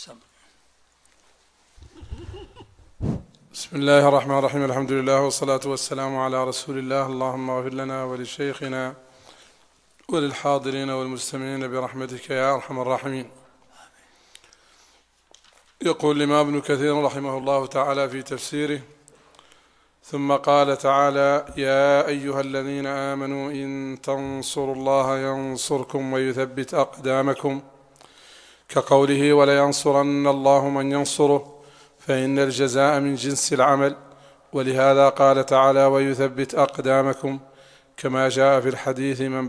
بسم الله الرحمن الرحيم. الحمد لله والصلاة والسلام على رسول الله. اللهم اغفر لنا ولشيخنا وللحاضرين والمستمعين برحمتك يا أرحم الراحمين. يقول الإمام ابن كثير رحمه الله تعالى في تفسيره: ثم قال تعالى: يا أيها الذين آمنوا إن تنصروا الله ينصركم ويثبت أقدامكم، كقوله: ولينصرن الله من ينصره، فإن الجزاء من جنس العمل. ولهذا قال تعالى: ويثبت أقدامكم، كما جاء في الحديث: من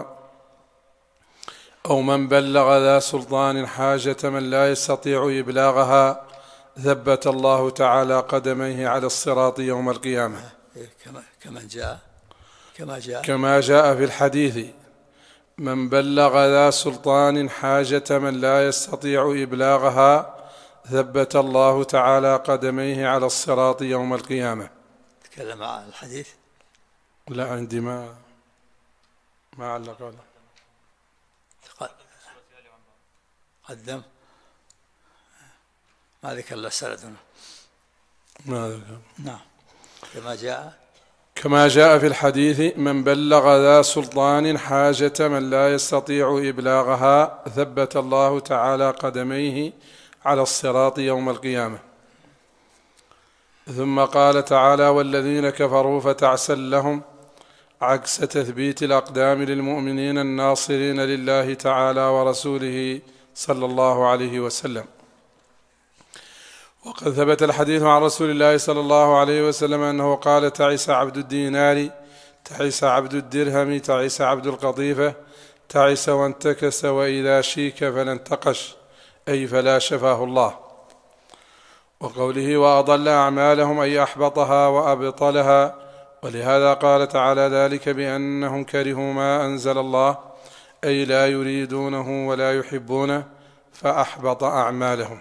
بلغ ذا سلطان حاجة من لا يستطيع إبلاغها ثبت الله تعالى قدميه على الصراط يوم القيامة. كما جاء في الحديث: من بلغ ذا سلطان حاجة من لا يستطيع إبلاغها ثبت الله تعالى قدميه على الصراط يوم القيامة. تكلم عن الحديث؟ لا، عندي ما علق ولا قدم، ما ذكر له سند. ما ذكر. نعم. كما جاء في الحديث: من بلغ ذا سلطان حاجة من لا يستطيع إبلاغها ثبت الله تعالى قدميه على الصراط يوم القيامة. ثم قال تعالى: والذين كفروا فتعسا لهم، عكس تثبيت الأقدام للمؤمنين الناصرين لله تعالى ورسوله صلى الله عليه وسلم. وقد ثبت الحديث عن رسول الله صلى الله عليه وسلم أنه قال: تعس عبد الدينار، تعس عبد الدرهم، تعس عبد القطيفة، تعس وانتكس، وإذا شيك فلا انتقش، أي فلا شفاه الله. وقوله: وأضل أعمالهم، أي أحبطها وأبطلها. ولهذا قال تعالى: ذلك بأنهم كرهوا ما أنزل الله، أي لا يريدونه ولا يحبونه فأحبط أعمالهم.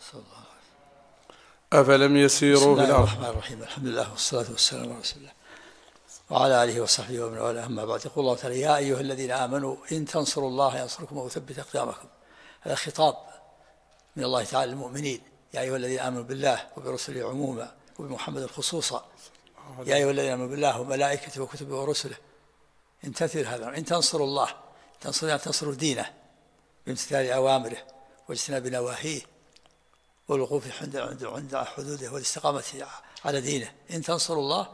أفلم يسيروا في الأرض. بسم الله الرحمن الرحيم. الحمد لله والصلاة والسلام على رسول الله وعلى آله وصحبه ومن والاه، أما بعد. يقول الله تعالى: يا أيها الذين آمنوا إن تنصروا الله ينصركم ويثبت أقدامكم. هذا خطاب من الله تعالى للمؤمنين: يا أيها الذين آمنوا بالله وبرسله عموما وبمحمد خصوصا. يا أيها الذين آمنوا بالله وملائكته وكتبه ورسله. إن تنثر هذا، إن تنصروا الله، تنصروا دينه بامتثال أوامره واجتناب نواهيه والوقوف عند حدوده والاستقامة على دينه. إن تنصروا الله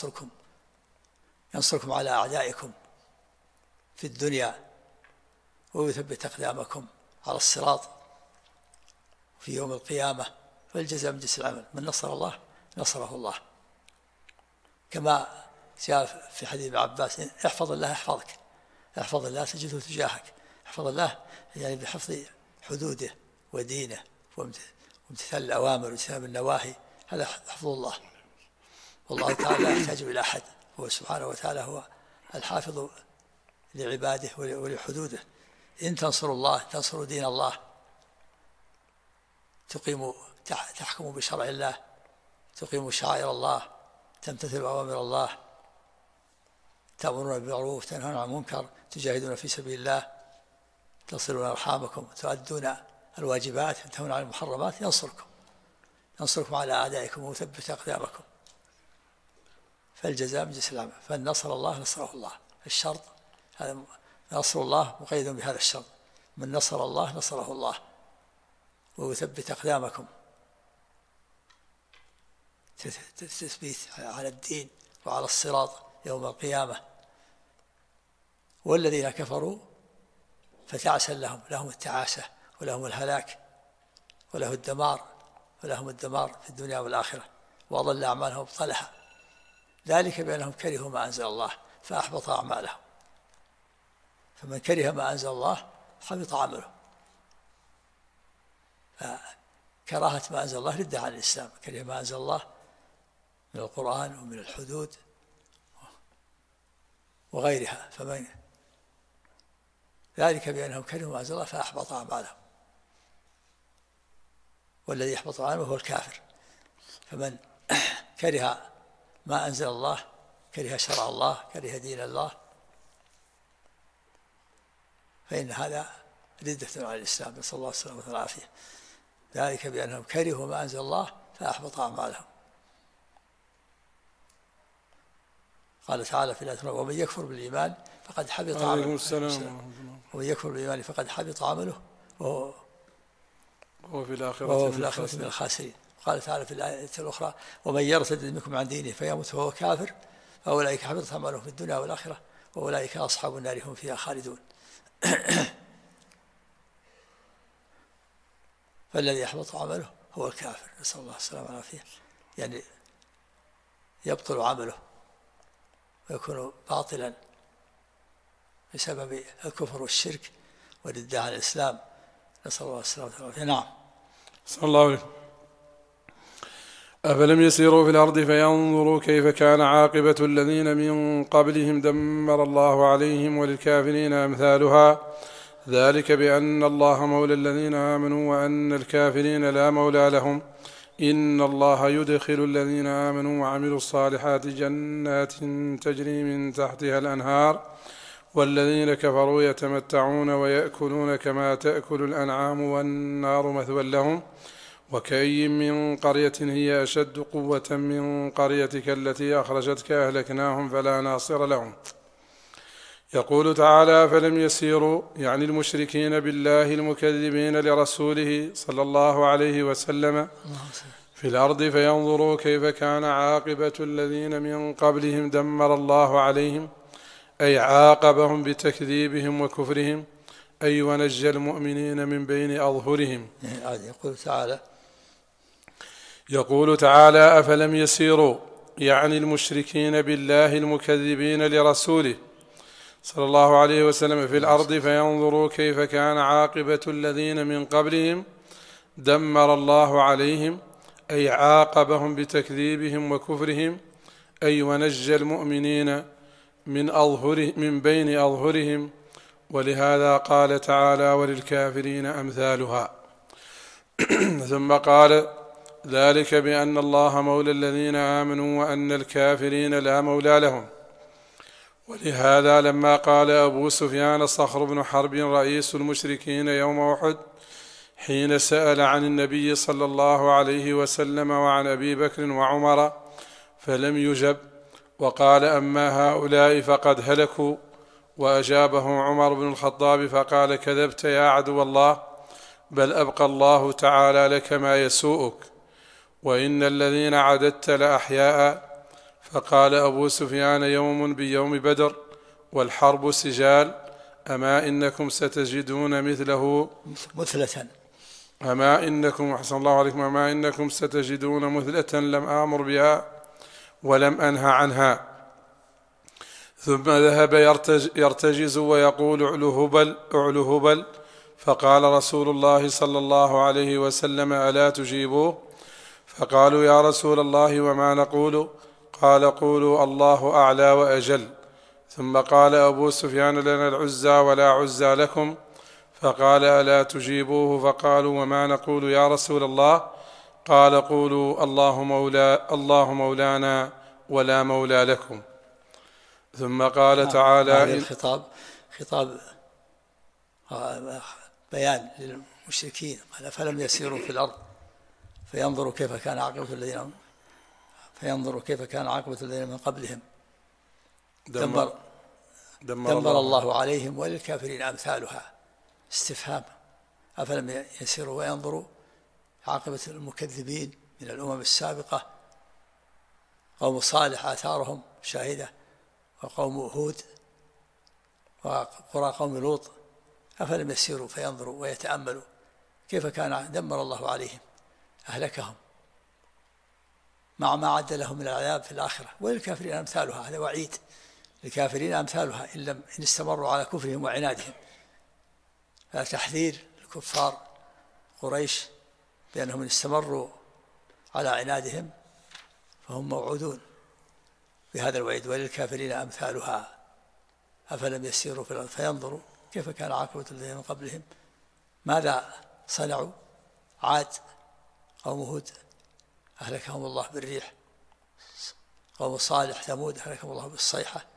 ينصركم على أعدائكم في الدنيا ويثبت أقدامكم على الصراط في يوم القيامة، فالجزاء من جنس العمل. من نصر الله نصره الله، كما جاء في حديث ابن عباس: احفظ الله يحفظك، احفظ الله تجده تجاهك. احفظ الله يعني بحفظ حدوده ودينه وامتثال الأوامر واجتناب النواهي، هذا حفظ الله. والله تعالى لا يحتاج إلى أحد، هو سبحانه وتعالى هو الحافظ لعباده ولحدوده. إن تنصروا الله تنصروا دين الله، تحكموا بشرع الله، تقيموا شعائر الله، تمتثلوا أوامر الله، تأمرون بالمعروف، تنهون عن المنكر، تجاهدون في سبيل الله، تصلون أرحامكم، تؤدون الواجبات، تنهون عن المحرمات. ينصركم على أعدائكم ويثبت أقدامكم، فالجزاء من جنس العمل. فالنصر الله نصره الله. الشرط هذا نصر الله مقيد بهذا الشرط: من نصر الله نصره الله ويثبت أقدامكم، تثبيت على الدين وعلى الصراط يوم القيامة. والذين كفروا فتعسا لهم التعاسة ولهم الهلاك ولهم الدمار في الدنيا والآخرة، وأضل أعمالهم وابطلها. ذلك بأنهم كرهوا ما أنزل الله فأحبط أعمالهم. فمن كره ما أنزل الله حبط عمله. فكراهة ما أنزل الله ردة عن الإسلام. كره ما أنزل الله من القرآن ومن الحدود وغيرها. فمن ذلك بأنهم كرهوا ما أنزل الله فأحبط أعمالهم. والذي يحبط عمله هو الكافر. فمن كره ما أنزل الله، كره شرع الله، كره دين الله، فإن هذا ردة على الإسلام، نسأل الله السلامة والعافية. ذلك بأنهم كرهوا ما أنزل الله فأحبط أعمالهم. قال تعالى في الآية: ومن يكفر بالإيمان فقد حبط عمله. ومن يكفر بالإيمان فقد حبط عمله وهو في الآخرة من الخاسرين. قال تعالى في الآية الأخرى: ومن يرتد منكم عن دينه فيمت وهو كافر فأولئك حبطت أعمالهم في الدنيا والآخرة وأولئك أصحاب النار هم فيها خالدون. فالذي يحبط عمله هو الكافر، نسأل الله السلامة والعافية، يعني يبطل عمله ويكون باطلا بسبب الكفر والشرك والردة عن الإسلام، نسأل الله السلامة والعافية. نعم. صلى الله عليه. أفلم يسيروا في الأرض فينظروا كيف كان عاقبة الذين من قبلهم دمر الله عليهم وللكافرين أمثالها ذلك بأن الله مولى الذين آمنوا وأن الكافرين لا مولى لهم إن الله يدخل الذين آمنوا وعملوا الصالحات جنات تجري من تحتها الأنهار والذين كفروا يتمتعون ويأكلون كما تأكل الأنعام والنار مثوى لهم وكأي من قرية هي أشد قوة من قريتك التي أخرجتك أهلكناهم فلا ناصر لهم. يقول تعالى: فلم يسيروا يعني المشركين بالله المكذبين لرسوله صلى الله عليه وسلم في الأرض فينظروا كيف كان عاقبة الذين من قبلهم دمر الله عليهم أي عاقبهم بتكذيبهم وكفرهم أي ونجى المؤمنين من بين أظهرهم. يقول تعالى: أفلم يسيروا يعني المشركين بالله المكذبين لرسوله صلى الله عليه وسلم في الأرض فينظروا كيف كان عاقبة الذين من قبلهم دمر الله عليهم أي عاقبهم بتكذيبهم وكفرهم أي ونجى المؤمنين من بين أظهرهم ولهذا قال تعالى: وللكافرين أمثالها. ثم قال: ذلك بأن الله مولى الذين آمنوا وأن الكافرين لا مولى لهم. ولهذا لما قال أبو سفيان صخر بن حرب رئيس المشركين يوم أحد حين سأل عن النبي صلى الله عليه وسلم وعن أبي بكر وعمر فلم يجب وقال: أما هؤلاء فقد هلكوا، وأجابه عمر بن الخطاب فقال: كذبت يا عدو الله، بل أبقى الله تعالى لك ما يسوءك، وإن الذين عددت لأحياء. فقال أبو سفيان: يوم بيوم بدر والحرب سجال، أما إنكم ستجدون مثله مثلة، أما إنكم أحسن الله عليكم أما إنكم ستجدون مثلة لم آمر بها ولم أنهى عنها. ثم ذهب يرتجز ويقول: أعلو هبل. فقال رسول الله صلى الله عليه وسلم: ألا تجيبوه؟ فقالوا: يا رسول الله وما نقول؟ قال: قولوا الله أعلى وأجل. ثم قال أبو سفيان: لنا العزى ولا عزى لكم. فقال: ألا تجيبوه؟ فقالوا: وما نقول يا رسول الله؟ قال: قولوا الله مولانا ولا مولى لكم. ثم قال تعالى: خطاب بيان للمشركين. قال: فلم يسيروا في الأرض فينظروا كيف كان عاقبة الذين من قبلهم دمر الله عليهم وللكافرين أمثالها. استفهام: أفلم يسيروا وينظروا عاقبة المكذبين من الأمم السابقة، قوم صالح آثارهم شاهدة، وقوم هود، وقرى قوم لوط. أفلم يسيروا فينظروا ويتأملوا كيف كان دمر الله عليهم، أهلكهم مع ما عد لهم من العذاب في الآخرة. وللكافرين أمثالها، هذا وعيد للكافرين أمثالها إن استمروا على كفرهم وعنادهم. هذا تحذير الكفار قريش بأنهم إن استمروا على عنادهم فهم موعودون بهذا الوعيد: وللكافرين أمثالها. أفلم يسيروا في الأرض فينظروا كيف كان عاقبة الذين من قبلهم. ماذا صنعوا؟ عاد، قوم هود أهلكهم الله بالريح، قوم صالح ثمود أهلكهم الله بالصيحة.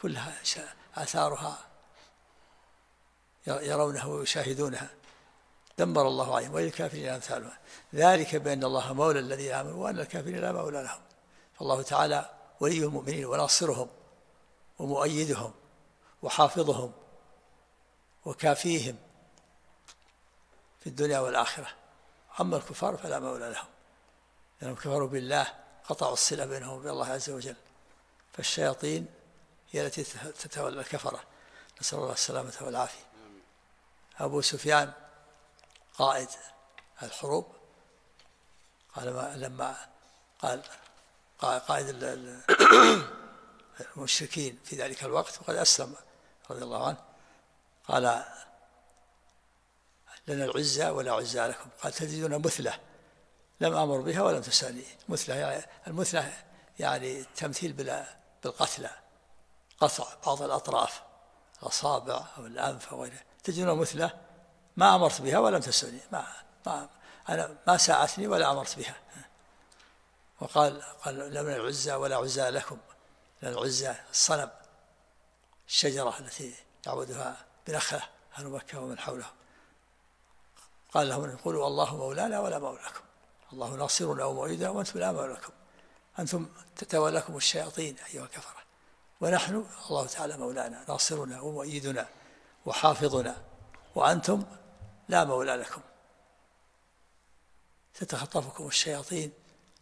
كلها آثارها يرونها ويشاهدونها. دمر الله عليهم وللكافرين أمثالها ذلك بأن الله مولى الذين آمنوا وأن الكافرين لا مولى لهم. فالله تعالى ولي المؤمنين وناصرهم ومؤيدهم وحافظهم وكافيهم في الدنيا والآخرة. أما الكفار فلا مولى لهم لأنهم كفروا بالله، قطعوا الصلة بينهم وبين الله عز وجل. فالشياطين هي التي تتولى الكفرة، نسأل الله السلامة والعافية. أبو سفيان قائد الحروب قال لما قال قائد المشركين في ذلك الوقت وقد أسلم رضي الله عنه، قال لنا العزة ولا عزة لكم، قال تجدون مثلة لم أمر بها ولم تسألني. مثلة يعني المثلة يعني تمثيل بالقتلى، قطع بعض الأطراف الأصابع أو الأنف أو غيره. تجدون مثلة ما أمرت بها ولم تسألني، أنا ما ساعتني ولا أمرت بها. وقال لنا العزة ولا عزة لكم، لأن العزة الصنم، الشجرة التي يعبدها بنخلة أهل مكة ومن حولها. قال لهم قولوا الله مولانا ولا مولى لكم، الله ناصرنا ومؤيدنا وأنتم لا مولى لكم، أنتم تتولاكم الشياطين أيها الكفرة، ونحن الله تعالى مولانا ناصرنا ومؤيدنا وحافظنا وأنتم لا مولى لكم، تتخطفكم الشياطين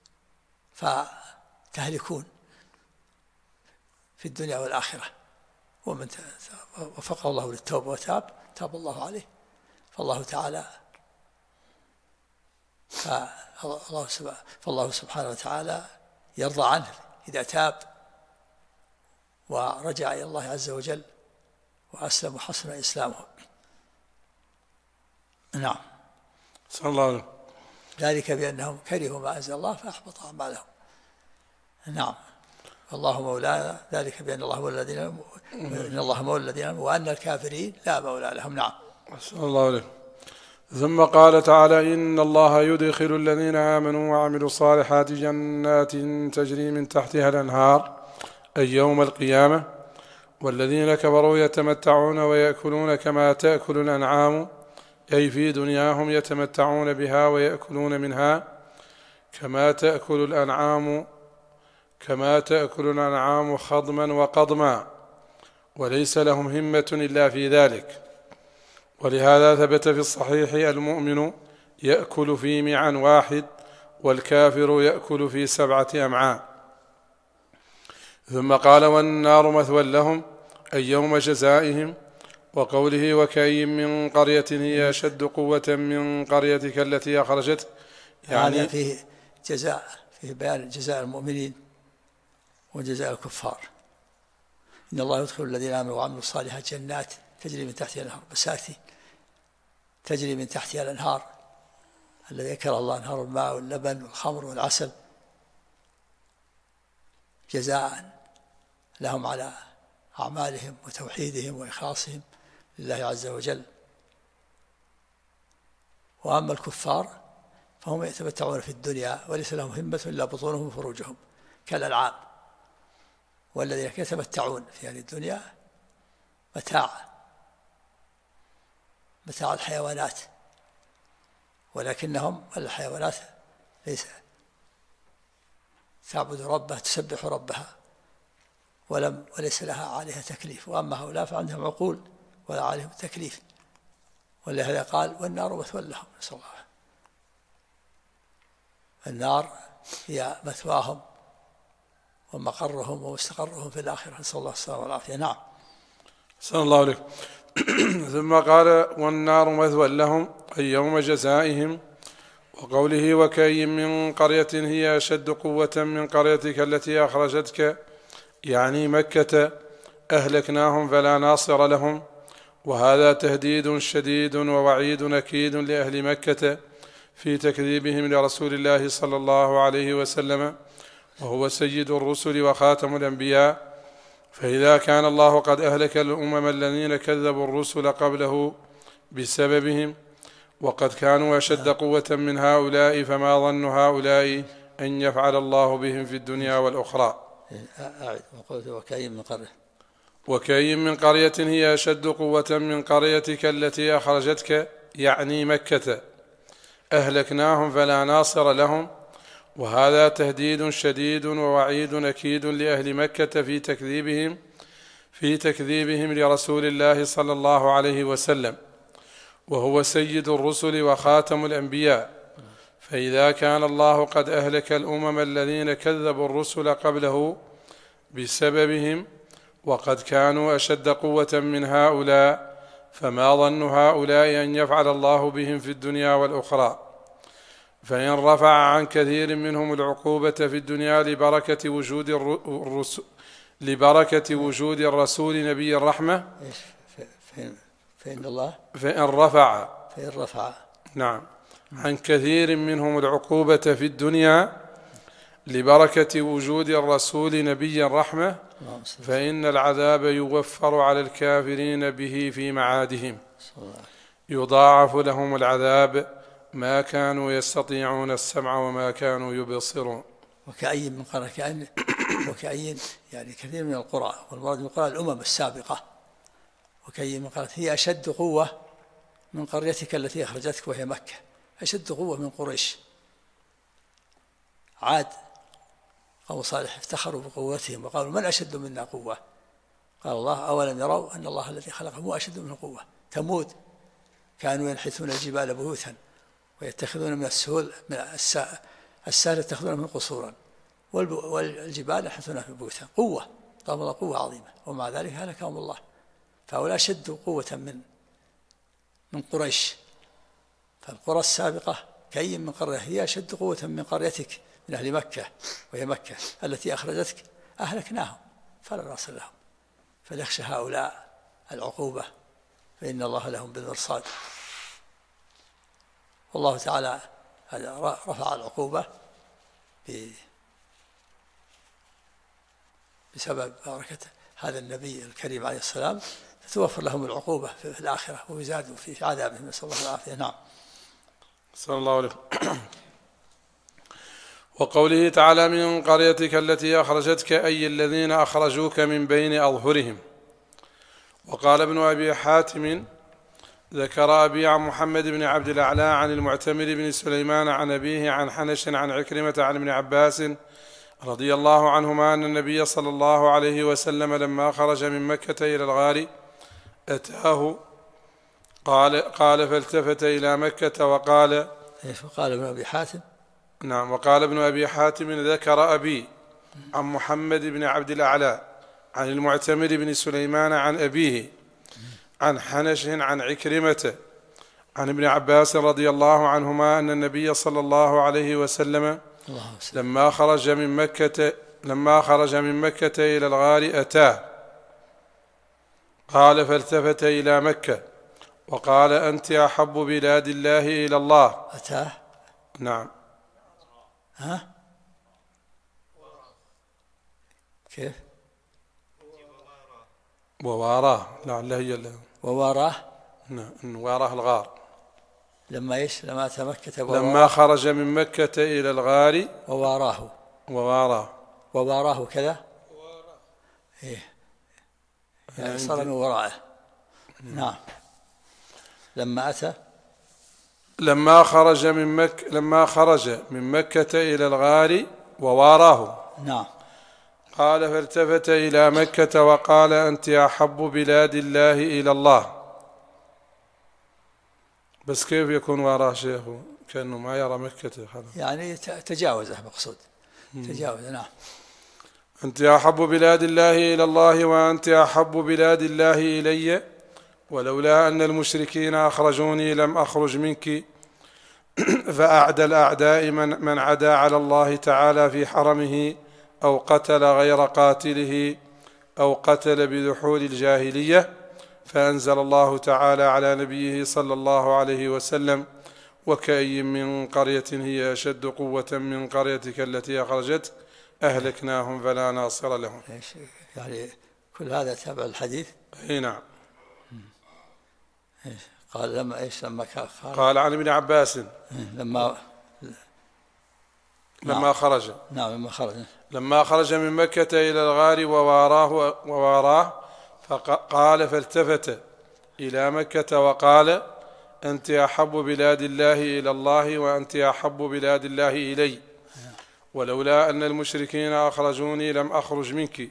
فتهلكون في الدنيا والآخرة. ومن وفقه الله للتوبة وتاب الله عليه. فالله تعالى فالله سبحانه وتعالى يرضى عنه إذا تاب ورجع إلى الله عز وجل وأسلم وحسن إسلامه. نعم. صلى الله عليه. ذلك بأنهم كرهوا ما أنزل الله فأحبط أعمالهم. نعم. الله مولانا، ذلك بأن الله مولى الذين إن الله مولى الذين آمنوا وأن الكافرين لا مولى لهم. نعم. صلى الله عليه. ثم قال تعالى إن الله يدخل الذين آمنوا وعملوا الصالحات جنات تجري من تحتها الأنهار أي يوم القيامة، والذين كفروا يتمتعون ويأكلون كما تأكل الأنعام، أي في دنياهم يتمتعون بها ويأكلون منها كما تأكل الأنعام خضما وقضما، وليس لهم همة إلا في ذلك. ولهذا ثبت في الصحيح المؤمن يأكل في معا واحد والكافر يأكل في 7 أمعاء. ثم قال والنار مثوى لهم أي يوم جزائهم، وقوله وكأي من قرية هي أشد قوة من قريتك التي أخرجتك، يعني هذا فيه بيان جزاء المؤمنين وجزاء الكفار. إن الله يدخل الذين آمنوا وعملوا الصالحات جنات تجري من تحتها الأنهار، بساتي تجري من تحتها الأنهار الذي ذكر الله، أنهار الماء واللبن والخمر والعسل، جزاء لهم على أعمالهم وتوحيدهم وإخلاصهم لله عز وجل. وأما الكفار فهم يتمتعون في الدنيا وليس لهم همة إلا بطونهم وفروجهم كالأنعام، والذين يتمتعون في هذه الدنيا متاع الحيوانات، ولكنهم الحيوانات ليس تعبد ربها تسبح ربها وليس لها عليها تكليف. وأما هؤلاء فعندهم عقول ولا عليهم تكليف، ولهذا قال والنار مثوى لهم. نسأل الله. النار هي مثواهم ومقرهم ومستقرهم في الآخرة، نسأل الله السلامة والعافية. نعم. صلى الله عليه. ثم قال والنار مثوى لهم أي يوم جزائهم، وقوله وكأي من قرية هي أشد قوة من قريتك التي أخرجتك، يعني مكة أهلكناهم فلا ناصر لهم. وهذا تهديد شديد ووعيد أكيد لأهل مكة في تكذيبهم لرسول الله صلى الله عليه وسلم، وهو سيد الرسل وخاتم الأنبياء. فإذا كان الله قد أهلك الأمم الذين كذبوا الرسل قبله بسببهم وقد كانوا أشد قوة من هؤلاء، فما ظن هؤلاء أن يفعل الله بهم في الدنيا والأخرى. وكأي من قرية هي أشد قوة من قريتك التي أخرجتك، يعني مكة أهلكناهم فلا ناصر لهم. وهذا تهديد شديد ووعيد أكيد لأهل مكة في تكذيبهم لرسول الله صلى الله عليه وسلم، وهو سيد الرسل وخاتم الأنبياء. فإذا كان الله قد أهلك الأمم الذين كذبوا الرسل قبله بسببهم، وقد كانوا أشد قوة من هؤلاء، فما ظن هؤلاء أن يفعل الله بهم في الدنيا والأخرى؟ فإن رفع عن كثير منهم العقوبة في الدنيا لبركة وجود الرسول نبي الرحمة، فإن رفع نعم عن كثير منهم العقوبة في الدنيا لبركة وجود الرسول نبي الرحمة، فإن العذاب يوفر على الكافرين به في معادهم، يضاعف لهم العذاب ما كانوا يستطيعون السمع وما كانوا يبصرون. وكأي من قرى وكأي يعني كثير من القرى، والمراد من القرى الأمم السابقة. وكأي من قرى هي أشد قوة من قريتك التي أخرجتك وهي مكة، أشد قوة من قريش. عاد قوم صالح افتخروا بقوتهم وقالوا من أشد منا قوة؟ قال الله أولم يروا أن الله الذي خلقهم هو أشد منه قوة. ثمود كانوا ينحتون الجبال بيوتا ويتخذون من السهول من السهل يتخذون من قصورا، والجبال ينحتون في بيوتا. قوة طبعا قوة عظيمة، ومع ذلك هلكهم الله. فهؤلاء أشد قوة من قريش. فالقرى السابقة كأي من قرية هي أشد قوة من قريتك من أهل مكة وهي مكة التي أخرجتك أهلكناهم فلا ناصر لهم. فليخشى هؤلاء العقوبة فإن الله لهم بالمرصاد. والله تعالى رفع العقوبة بسبب بركة هذا النبي الكريم عليه السلام، فتوفر لهم العقوبة في الآخرة ويزادوا في عذابهم، نسأل الله العافية. نعم. صلى الله عليه وسلم. وقوله تعالى من قريتك التي أخرجتك أي الذين أخرجوك من بين أظهرهم. وقال ابن أبي حاتم ذكر أبي عن محمد بن عبد الأعلى عن المعتمر بن سليمان عن أبيه عن حنش عن عكرمة عن ابن عباس رضي الله عنهما أن النبي صلى الله عليه وسلم لما خرج من مكة إلى الغار أتاه قال فالتفت إلى مكة وقال قال ابن أبي حاتم. نعم. وقال ابن أبي حاتم ذكر أبي عن محمد بن عبد الأعلى عن المعتمر بن سليمان عن أبيه عن حنش عن عكرمة عن ابن عباس رضي الله عنهما أن النبي صلى الله عليه وسلم لما خرج من مكة إلى الغار أتاه قال فالتفت إلى مكة وقال أنت أحب بلاد الله إلى الله. أتاه. نعم. ها كيف؟ وواراه لعله هي وواراه. نعم واراه الغار. لما لما أتى مكة لما خرج من مكة إلى الغار وواراه كذا. إيه يعني صار من وراءه. نعم. لما خرج من مكة إلى الغار وواراه. نعم. قال فالتفت إلى مكة وقال أنت أحب بلاد الله إلى الله. بس كيف يكون واراه شيخ كأنه ما يرى مكة خلاص. يعني تجاوزه مقصود. تجاوز. نعم. أنت أحب بلاد الله إلى الله وأنت أحب بلاد الله إلي، ولولا أن المشركين أخرجوني لم أخرج منك. فأعدى الأعداء من عدا على الله تعالى في حرمه أو قتل غير قاتله أو قتل بدحول الجاهلية. فأنزل الله تعالى على نبيه صلى الله عليه وسلم وكأي من قرية هي أشد قوة من قريتك التي أخرجت أهلكناهم فلا ناصر لهم. يعني كل هذا تبع الحديث. أي نعم. قال لما قال عن ابن عباس لما خرج. نعم لما خرج من مكة إلى الغار وواراه فقال فالتفت إلى مكة وقال أنت أحب بلاد الله إلى الله وأنت أحب بلاد الله إلي، ولولا أن المشركين أخرجوني لم أخرج منك.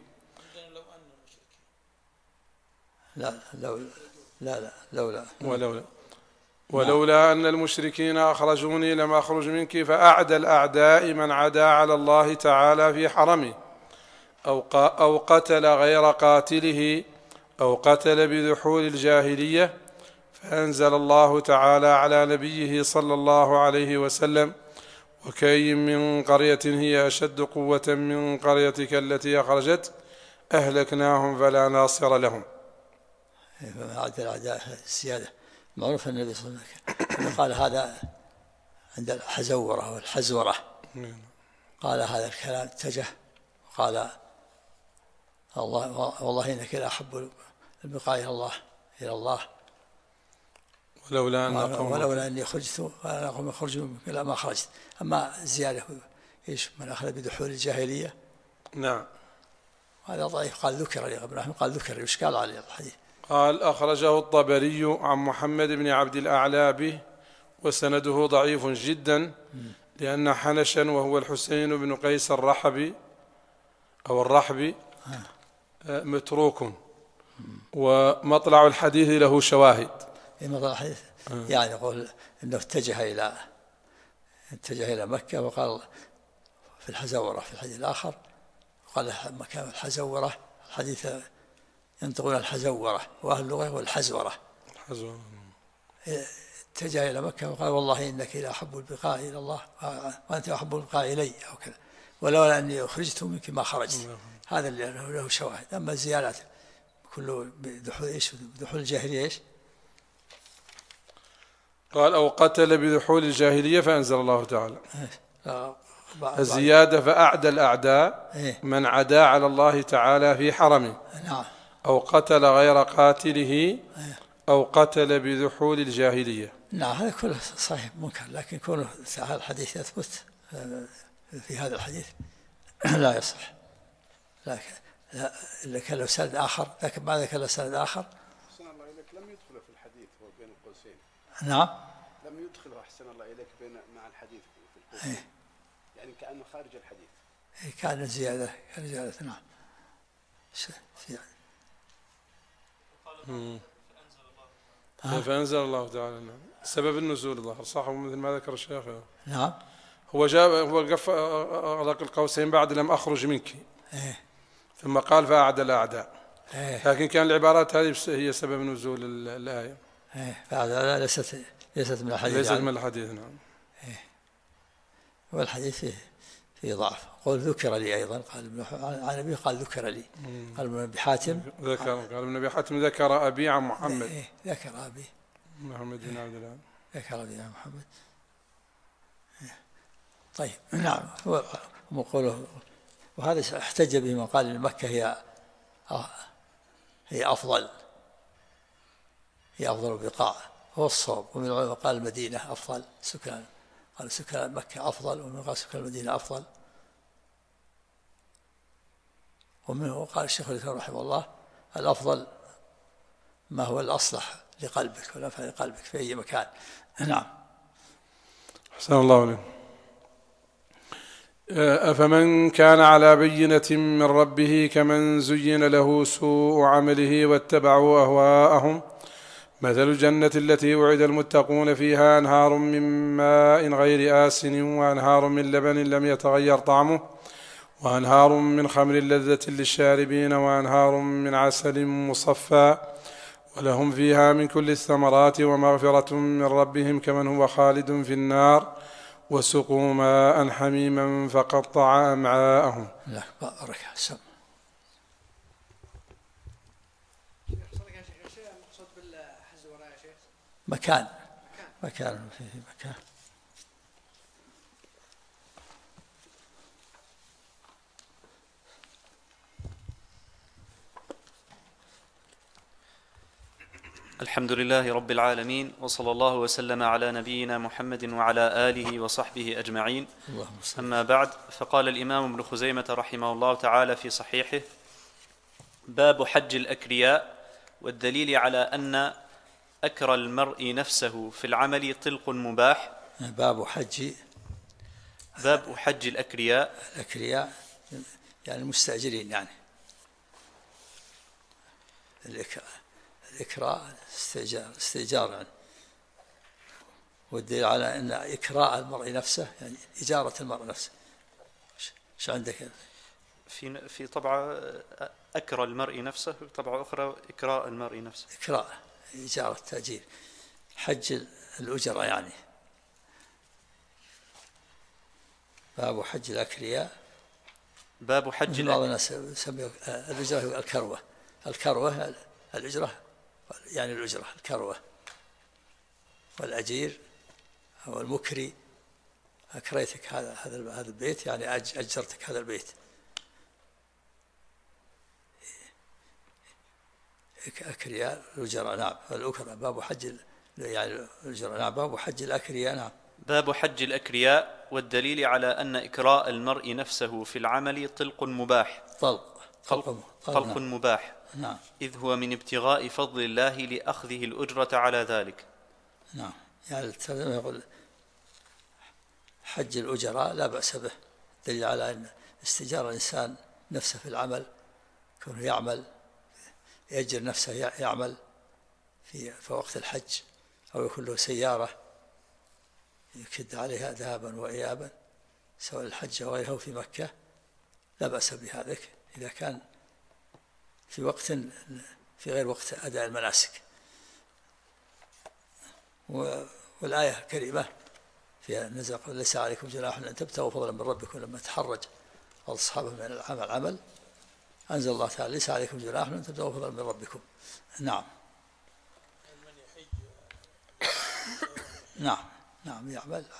ولولا أن المشركين أخرجوني لم أخرج منك، فأعدى الأعداء من عدا على الله تعالى في حرمه أو قتل غير قاتله أو قتل بذحول الجاهلية، فأنزل الله تعالى على نبيه صلى الله عليه وسلم: وكأي من قرية هي أشد قوة من قريتك التي أخرجت أهلكناهم فلا ناصر لهم. عد الأعداء السيادة. معروف النبي صلى الله عليه وسلم قال هذا عند الحزورة والحزورة، قال هذا الكلام اتجه وقال: والله إنك لأحب البقاء إلى الله ولولا أني خرجت فأنا أقوم أخرج إلى ما خرجت. أما الزيادة إيش من أخذ بدحول الجاهلية، نعم، هذا ضعيف. قال ذكر لي ابن أحمد، قال ذكر يشكال عليه الحديث. قال: أخرجه الطبري عن محمد بن عبد الأعلى به، وسنده ضعيف جدا، لأن حنشا وهو الحسين بن قيس الرحبي أو الرحبي متروك، ومطلع الحديث له شواهد. مطلع الحديث يعني يقول إنه اتجه إلى مكة، وقال في الحزورة في الحديث الآخر قال مكان الحزورة، الحديث ينطقون الحزورة، وأهل اللغة والحزورة. اتجه إلى مكة وقال: والله إنك لأحب البقاء إلى الله وأنت أحب البقاء إلي، أو كذا، ولولا أني أخرجت منك ما خرجت. هذا اللي له شواهد. أما الزيارات كله بدحول الجاهلية إيش؟ قال: أو قتل بدحول الجاهلية، فأنزل الله تعالى الزيادة: فأعدى الأعداء من عدا على الله تعالى في حرمه، أو قتل غير قاتله أو قتل بذحول الجاهلية. نعم، هذا كله صحيح منكر، لكن كونه هذا الحديث يثبت في هذا الحديث لا يصح. لكن لو سند آخر، لكن ما ذكر له سند آخر. أحسن الله إليك، لم يدخله في الحديث هو بين القوسين. نعم، لم يدخله أحسن الله إليك مع الحديث في القوسين، يعني كأنه خارج الحديث. كان زيادة نعم. فأنزل الله تعالى. نعم، سبب النزول ظهر صح مثل ما ذكر الشيخ. نعم، هو قف أغلق القوسين بعد لم أخرج منك، ثم قال: فأعدى الأعداء. لكن كان العبارات هذه هي سبب نزول الآية. فأعدى ليست من الحديث. ليست من الحديث، نعم. والحديث فيه ضعف. قول ذكر لي أيضا، قال عن أبي قال ذكر لي. قال ابن أبي حاتم قال ابن أبي حاتم ذكر أبي عن محمد. ذكر أبي محمد بن عبد الله، ذكر أبي عن محمد. طيب، نعم. وقوله وهذا احتج به من قال إن مكة هي أفضل البقاع، هو الصواب. ومن العلماء قال المدينة أفضل سكان، قال سكان مكة أفضل، ومن قال سكان المدينة أفضل. ومنه قال الشيخ الإسلام رحمه الله: الأفضل ما هو الأصلح لقلبك والأنفع لقلبك في أي مكان. نعم. أحسن الله عليك. أفمن كان على بينة من ربه كمن زين له سوء عمله واتبعوا أهواءهم، مثل الجنة التي وعد المتقون فيها أنهار من ماء غير آسن وأنهار من لبن لم يتغير طعمه وأنهار من خمر لذة للشاربين وأنهار من عسل مصفى ولهم فيها من كل الثمرات ومغفرة من ربهم كمن هو خالد في النار وسقوا ماء حميما فقطع أمعاءهم. لا بارك الله. مكان فيه مكان. الحمد لله رب العالمين، وصلى الله وسلم على نبينا محمد وعلى آله وصحبه أجمعين. أما بعد، فقال الإمام ابن خزيمة رحمه الله تعالى في صحيحه: باب حج الأكرياء، والدليل على أن أكرى المرء نفسه في العمل طلق مباح. باب حج الأكرياء يعني المستأجرين، يعني الإكراء استئجار يعني. والدليل على أن إكراء المرء نفسه يعني إجارة المرء نفسه. شو عندك؟ في طبعة أكرى المرء نفسه، طبعة أخرى إكراء المرء نفسه. إكراء إجارة تأجير. حج الأجرة يعني. باب حج الأكرياء. باب حج بعض الناس يسميه الأجرة الكروة الأجرة يعني الأجرة الكروة، والأجير هو المكري. أكريتك هذا البيت يعني أجرتك هذا البيت. أكرياء الأجرة نعم. الأكرة باب حج يعني الأجرة نعم. باب حج الأكرياء نعم. باب حج الأكرياء، والدليل على أن إكراء المرء نفسه في العمل طلق مباح. طلق مباح نعم. إذ هو من ابتغاء فضل الله لأخذه الأجرة على ذلك. نعم. يعني يقول حج الأجراء لا بأس به، دليل على أن استجار الإنسان نفسه في العمل، كونه يعمل يأجر نفسه يعمل في وقت الحج، أو يكون له سيارة يكد عليها ذهابا وإيابا سواء الحج أو غيره في مكة، لا بأس بهذا إذا كان في غير وقت أداء المناسك. والآية الكريمة فيها نزل ليس عليكم جناح أن تبتغوا فضلا من ربكم لما تحرج أصحابه من العمل أنزل الله تعالى ليس عليكم جناح أن تبتغوا فضلا من ربكم. نعم. نعم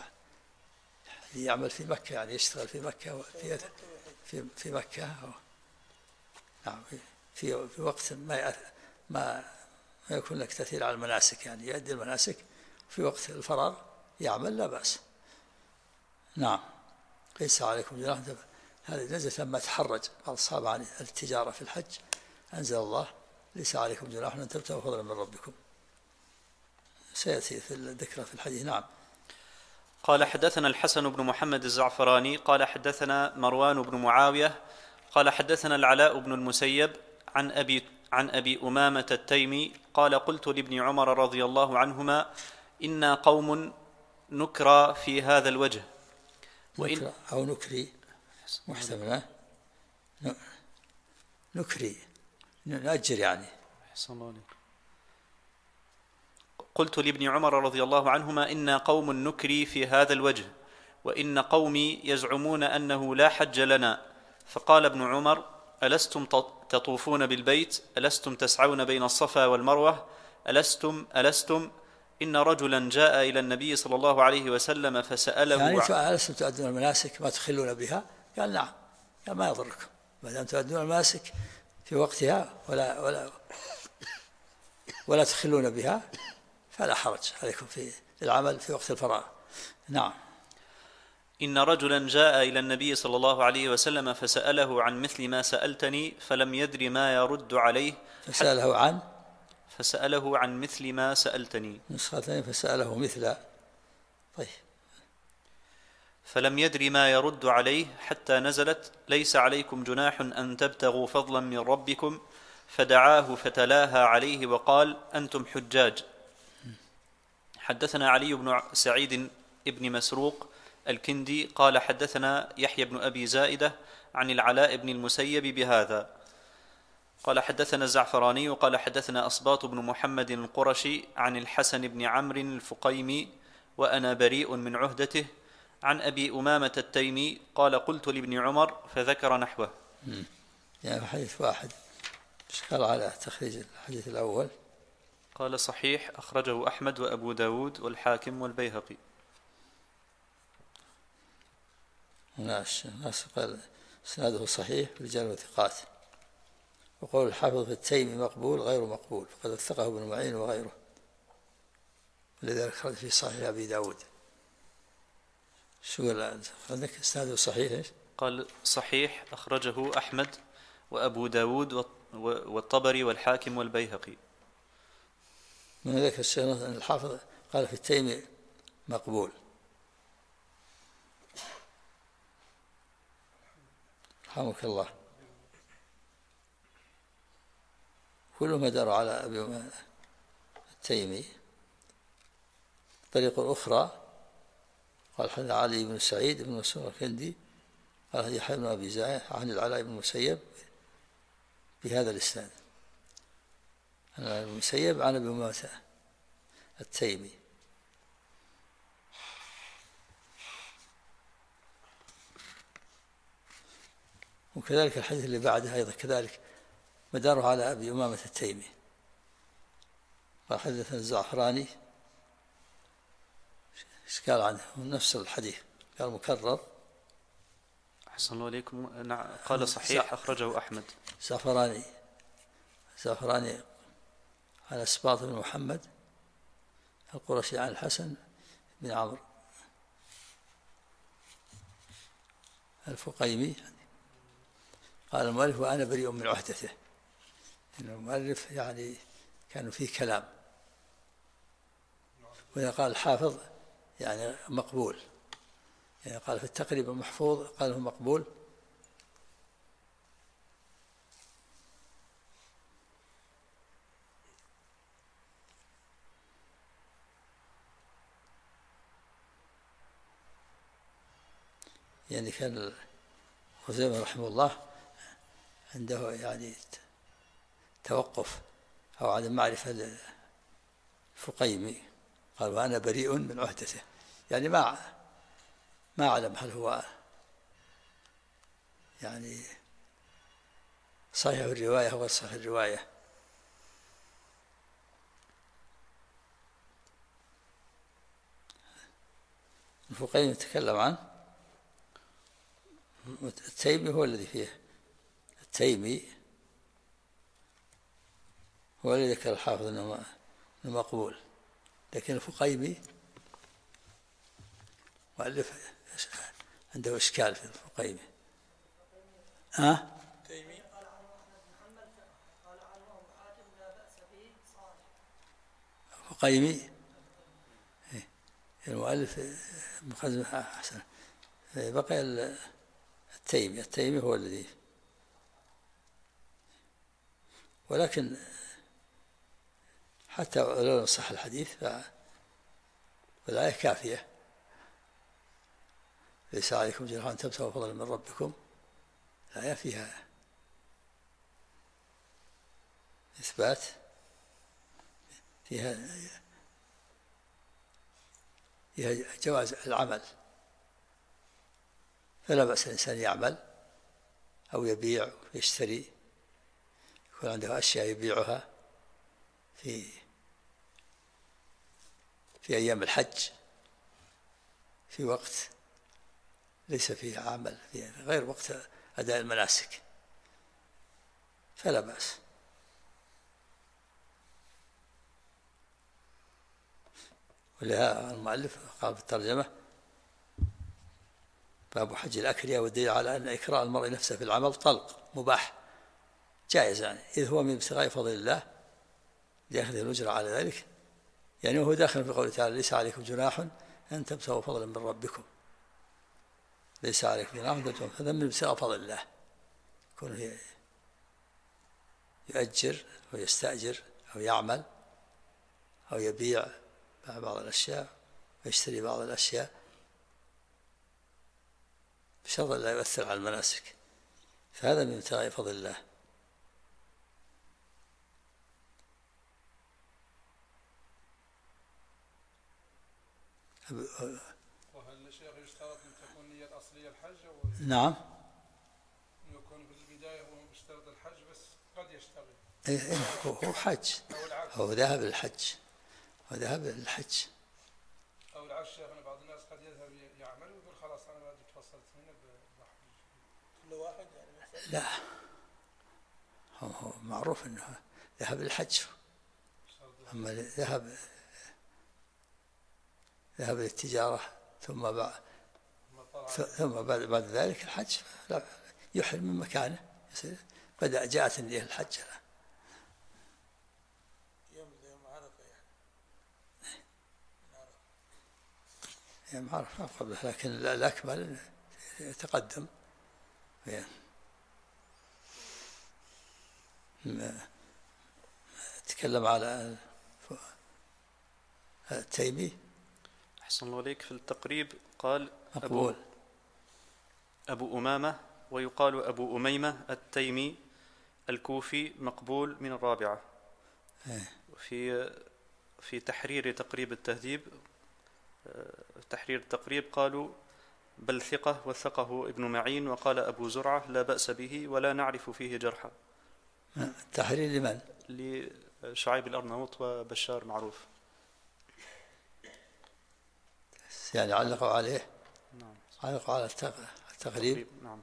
يعمل في مكة يعني يشتغل في مكة في مكة نعم في وقت ما يكون لك تأثير على المناسك، يعني يؤدي المناسك في وقت الفراغ يعمل لا بأس. نعم. ليس عليكم جناح. هذه نزلت لما تحرج بعض الصحابة عن التجارة في الحج، أنزل الله ليس عليكم جناح أن تبتغوا فضلا من ربكم. سيأتي في الذكر في الحديث. نعم. قال حدثنا الحسن بن محمد الزعفراني قال حدثنا مروان بن معاوية قال حدثنا العلاء بن المسيب عن أبي أمامة التيمي قال قلت لابن عمر رضي الله عنهما إنا قوم نكرى في هذا الوجه. نكرى أو نكري محتملة. نكري نأجر يعني. قلت لابن عمر رضي الله عنهما إنا قوم نكري في هذا الوجه، وإن قومي يزعمون أنه لا حج لنا. فقال ابن عمر ألستم تطوفون بالبيت؟ ألستم تسعون بين الصفا والمروة؟ ألستم إن رجلا جاء إلى النبي صلى الله عليه وسلم فسأله يعني ألستم تؤدون المناسك ما تخلون بها؟ قال نعم. قال ما يضركم ما دام تؤدون المناسك في وقتها ولا تخلون بها فلا حرج عليكم في العمل في وقت الفراغ. نعم. إن رجلا جاء إلى النبي صلى الله عليه وسلم فسأله عن مثل ما سألتني فلم يدر ما يرد عليه. فسأله عن مثل ما سألتني. فسأله مثل. طيب. فلم يدر ما يرد عليه حتى نزلت ليس عليكم جناح أن تبتغوا فضلا من ربكم، فدعاه فتلاها عليه وقال أنتم حجاج. حدثنا علي بن سعيد ابن مسروق الكندي قال حدثنا يحيى بن أبي زائدة عن العلاء بن المسيب بهذا. قال حدثنا الزعفراني قال حدثنا أصباط بن محمد القرشي عن الحسن بن عمرو الفقيمي وأنا بريء من عهدته عن أبي أمامة التيمي قال قلت لابن عمر فذكر نحوه. يعني حديث واحد اشكال على تخريج الحديث الأول. قال صحيح أخرجه أحمد وأبو داود والحاكم والبيهقي. ناس قال سناده صحيح رجال وثقات. وقول الحافظ في التيمي مقبول غير مقبول فقد وثقه ابن معين وغيره، ولذلك خرج في صحيح أبي داود. شو قال عندك سناده صحيح ايش؟ قال صحيح أخرجه أحمد وأبو داود والطبري والحاكم والبيهقي. من ذلك الشيخ أن الحافظ قال في التيمي مقبول. رحمك الله. كل ما دار على أبي التيمي. طريقة أخرى قال حدث علي بن سعيد بن مسعود الكندي قال يحيى بن أبي زاهر عن العلاء بن المسيب بهذا الإسناد. المسيب عن أبي أمامة التيمي. وكذلك الحديث اللي بعده أيضا كذلك مداره على أبي أمامة التيمي. قال حدثنا الزعفراني ايش قال عنه نفس الحديث قال مكرر. أحسن الله إليكم. قال صحيح أخرجه أحمد. زعفراني على اسباط بن محمد القرشي عن الحسن بن عمرو الفقيمي. قال المؤلف وأنا بريء من عهدته. إن المؤلف يعني كانوا فيه كلام. وإذا قال الحافظ يعني مقبول، يعني قال في التقريب المحفوظ قال هو مقبول. يعني كان خزيمة رحمه الله عنده يعني توقف أو عدم معرفة الفقيمي. قال وأنا بريء من عهدته، يعني ما أعلم هل هو يعني صحيح الرواية أو غير صحيح الرواية. الفقيمي يتكلم عنه. التيمي هو الذي فيه، التيمي هو الذي ذكر الحافظ أنه مقبول، لكن الفقيمي مؤلف عنده إشكال في الفقيمي. تيمي قال عن أحمد بن حنبل قال عنه أبو حاتم لا بأس به صالح. الفقيمي المؤلف مقدمة أحسن. بقي التيمي هو الذي، ولكن حتى لو صح الحديث فالآية كافية. ليس عليكم جناح أن تبتغوا فضلا من ربكم. الآية فيها إثبات، فيها جواز العمل، فلا بأس الإنسان يعمل أو يبيع ويشتري، يكون عنده أشياء يبيعها في أيام الحج في وقت ليس فيه عمل، في غير وقت أداء المناسك، فلا بأس. ولهذا المؤلف قال في الترجمة باب حج الأكرية، والدليل على أن إكراه المرء نفسه في العمل طلق مباح جائز، يعني إذ هو من ابتغاء فضل الله ليأخذ الأجر على ذلك، يعني وهو داخل في قوله تعالى ليس عليكم جناح أن تبتغوا فضلا من ربكم. ليس عليكم جناح أن تبتغوا، هذا من ابتغاء فضل الله، يكون يؤجر ويستأجر أو يعمل أو يبيع بعض الأشياء ويشتري بعض الأشياء بشرط لا يؤثر على المناسك، فهذا من ابتغاء فضل الله. وهل الشيخ يشترط أن تكون النية الأصلية الحج أو نعم يكون في البداية هو مشترط الحج بس قد يشتغل؟ هو حج، هو ذهب للحج، أو العكس شيخنا، بعض الناس قد يذهب يعمل ويقول خلاص أنا ما تفصلت هنا بحج. كل واحد يعني لا هو معروف أنه ذهب للحج، أما ذهب للتجارة ثم بعد ذلك الحج لا يحرم من مكانه، جاءت النية الحج يوم عرفة يعني. يعني ما أعرف قبله، لكن الأكمل يتقدم. تكلم على التيمي. أحسن الله عليك. في التقريب قال مقبول. أبو أمامة، ويقال أبو أميمة التيمي الكوفي، مقبول من الرابعة. في تحرير تقريب التهذيب، تحرير التقريب قالوا بل ثقة، وثقه ابن معين، وقال أبو زرعة لا بأس به ولا نعرف فيه جرحا. التحرير لمن؟ لشعيب الأرناؤوط وبشار معروف. يعني علقوا عليه. نعم. علقوا على التقريب. نعم.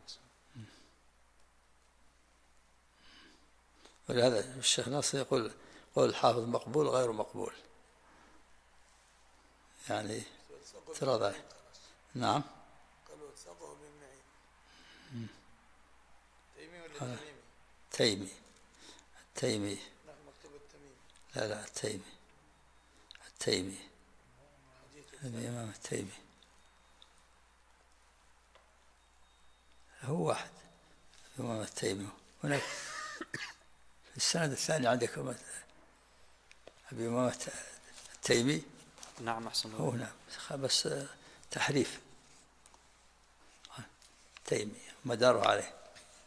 ولهذا الشيخ ناصر يقول قول الحافظ مقبول غير مقبول، يعني اعتراض عليه. نعم. قالوا ساقه ابن معين. تيمي ولا تيمي؟ التيمي. نعم مكتوب التميمي. لا التيمي الإمام التيمي هو واحد، الإمام التيمي. هناك في السند الثاني عندك أبي إمام التيمي. نعم أحسن الله. هو هنا بس تحريف تيمي مداره عليه،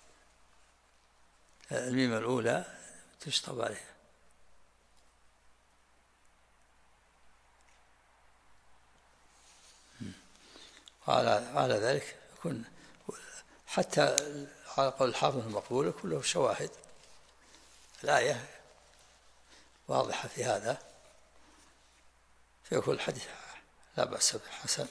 الميم الأولى تشطب عليها. على ذلك يكون حتى على قول الحافظ المقبول كله شواهد. الآية واضحة في هذا، فيكون الحديث لا بأس به حسن.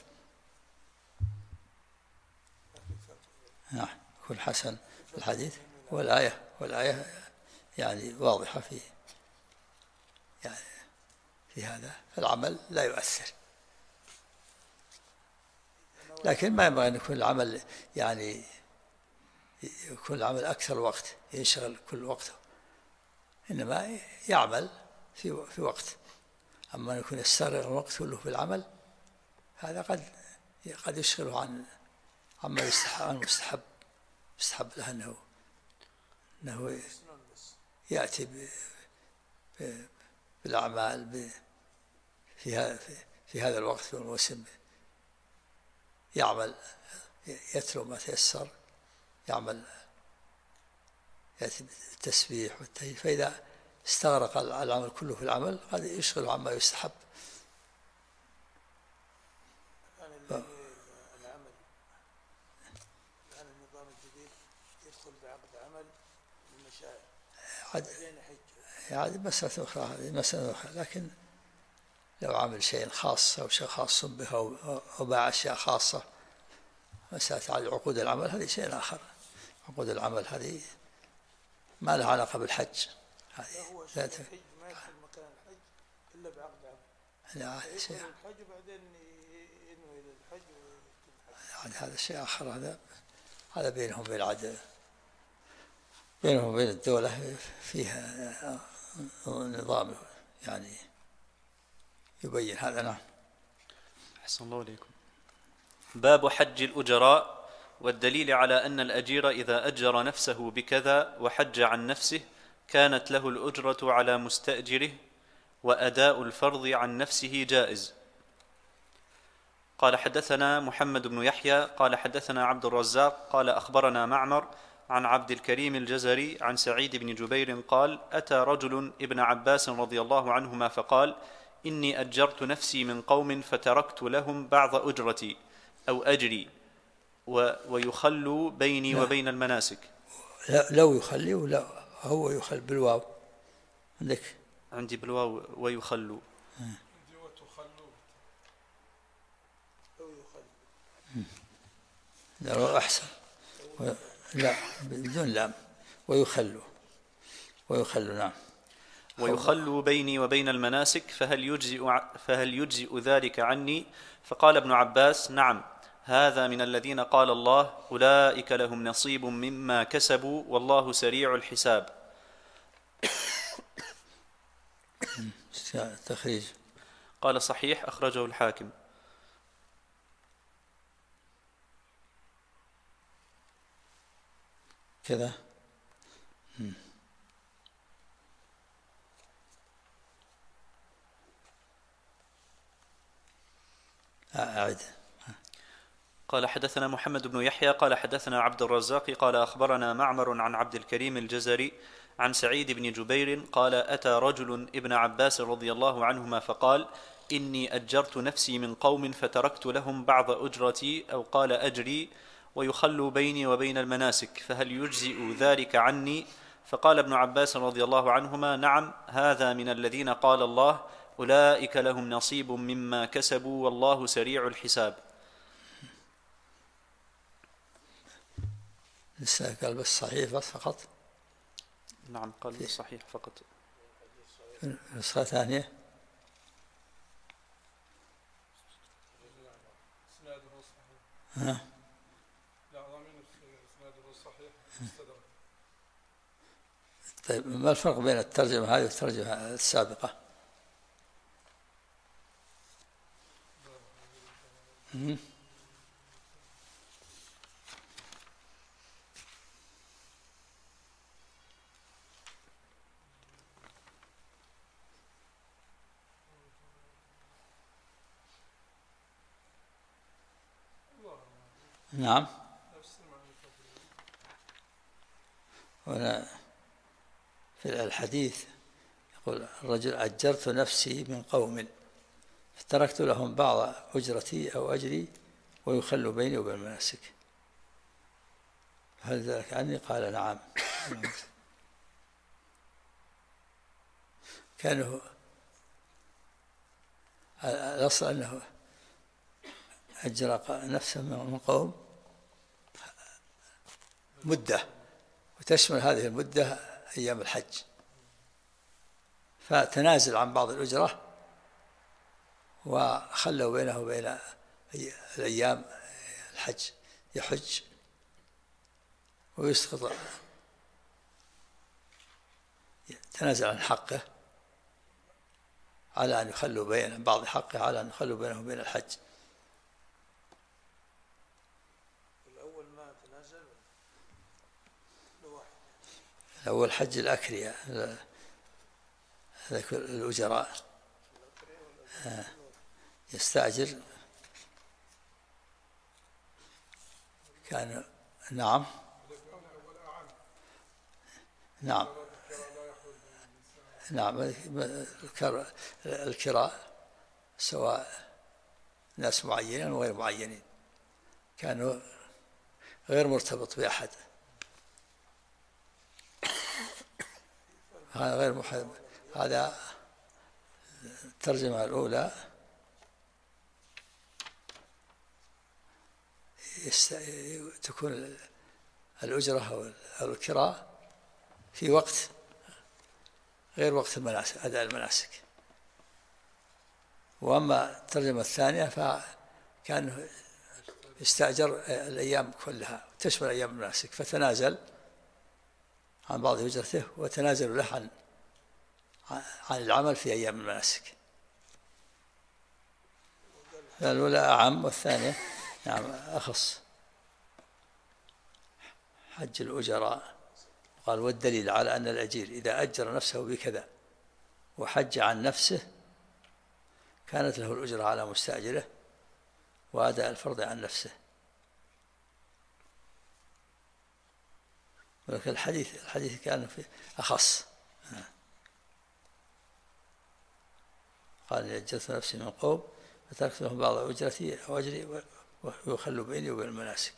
نعم يكون حسن الحديث، والآية يعني واضحة في هذا. العمل لا يؤثر، لكن ما ينبغي أن يكون العمل يعني يكون العمل أكثر وقت، يشغل كل وقته، إنما يعمل في وقت. أما أن يكون يستغرق الوقت كله في العمل، هذا قد يشغله عما يستحب له أنه يأتي بالأعمال في هذا الوقت والموسم، يعمل يتلو ما تيسر، يعمل يأتي بالتسبيح والتهليل. فإذا استغرق العمل كله في العمل قد يشغل عما يستحب. العمل الآن النظام الجديد يدخل بعقد عمل للمشايخ هذه مسألة أخرى، هذه مسألة أخرى. لكن لو عمل شيء خاص أو شيء خاص به أو باع أشياء خاصة، مسألة على عقود العمل هذه شيء آخر. عقود العمل هذه ما لها علاقة بالحج. هو الحج ما يدخل مكان الحج إلا بعقد عمل. لا هذا شيء. الحج وبعدين ينوي للحج هذا شيء آخر. هذا بينهم وبين الدولة فيها نظام يعني يبين هذا. نعم. أحسن الله عليكم. باب حج الأجراء، والدليل على أن الأجير إذا أجر نفسه بكذا وحج عن نفسه كانت له الأجرة على مستأجره، وأداء الفرض عن نفسه جائز. قال حدثنا محمد بن يحيى قال حدثنا عبد الرزاق قال أخبرنا معمر عن عبد الكريم الجزري عن سعيد بن جبير قال أتى رجل ابن عباس رضي الله عنهما فقال إني أجرت نفسي من قوم فتركت لهم بعض أجرتي أو أجري ويخلوا بيني وبين المناسك. لو يخلي ولا هو يخل بالواو عندك؟ عندي بالواو ويخلوا. لا أحسن. لا بدون لام. ويخلوا نعم. ويخلوا بيني وبين المناسك فهل يجزئ ذلك عني؟ فقال ابن عباس نعم، هذا من الذين قال الله أولئك لهم نصيب مما كسبوا والله سريع الحساب. تخريج. قال صحيح، أخرجه الحاكم. كذا. أعد. قال حدثنا محمد بن يحيى قال حدثنا عبد الرزاق قال أخبرنا معمر عن عبد الكريم الجزري عن سعيد بن جبير قال أتى رجل ابن عباس رضي الله عنهما فقال إني أجرت نفسي من قوم فتركت لهم بعض أجرتي أو قال أجري ويخلوا بيني وبين المناسك فهل يجزئ ذلك عني؟ فقال ابن عباس رضي الله عنهما نعم، هذا من الذين قال الله أولئك لهم نصيب مما كسبوا والله سريع الحساب. لسه قال بس صحيح بس فقط. نعم قال صحيح فقط. نسخة ثانية. ها؟ طيب ما الفرق بين الترجمة هذه والترجمة السابقة؟ نعم. هنا في الحديث يقول الرجل أجرت نفسي من قوم فتركت لهم بعض أجرتي أو أجري ويخلوا بيني وبين المناسك، هل ذلك عني؟ قال نعم. كانه الأصل أنه أجر نفسه من قوم مدة، وتشمل هذه المدة أيام الحج، فتنازل عن بعض الأجرة وخلوا بينه وبين الأيام الحج، يحج ويسقط، تنازل عن حقه على أن يخلوا بين بعض حقه على أن يخلوا بينه وبين الحج. الأول حج الأكرية الأجراء يستأجر، كان نعم نعم نعم الكراء سواء ناس معينين وغير معينين، كانوا غير مرتبط بأحد، هذا غير محرم. هذا الترجمة الأولى تكون الأجرة أو الكراء في وقت غير وقت المناسك، أداء المناسك. وأما الترجمة الثانية فكان يستأجر الأيام كلها تشمل أيام المناسك، فتنازل عن بعض أجرته وتنازل له عن العمل في أيام المناسك. الأولى أعم والثانية نعم أخص. حج الأجراء قال والدليل على أن الأجير إذا أجر نفسه بكذا وحج عن نفسه كانت له الأجرة على مستأجره وأداء الفرض عن نفسه. ولكن الحديث كان في أخص، قال إني أجرت نفسي من قوم فتركت لهم بعض أجرتي أو أجري ويخلوا بيني وبين المناسك.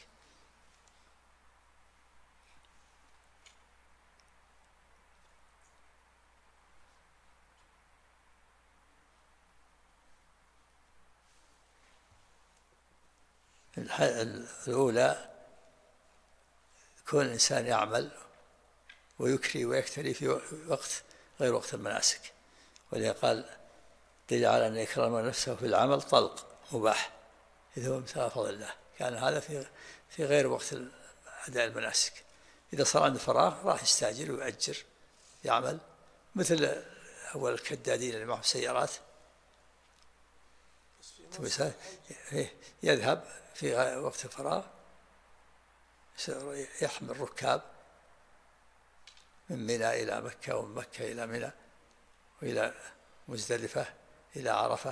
الأولى كون الإنسان يعمل ويكري ويكتري في وقت غير وقت المناسك، ولذا قال دليل على أن يكرم نفسه في العمل طلق مباح إذا هو مثل فضل الله، كان هذا في غير وقت أداء المناسك. إذا صار عنده فراغ راح يستأجر ويؤجر يعمل، مثل أول الكدادين اللي معهم سيارات يذهب في وقت الفراغ يحمل ركاب من منى إلى مكة ومن مكة إلى منى وإلى مزدلفة إلى عرفة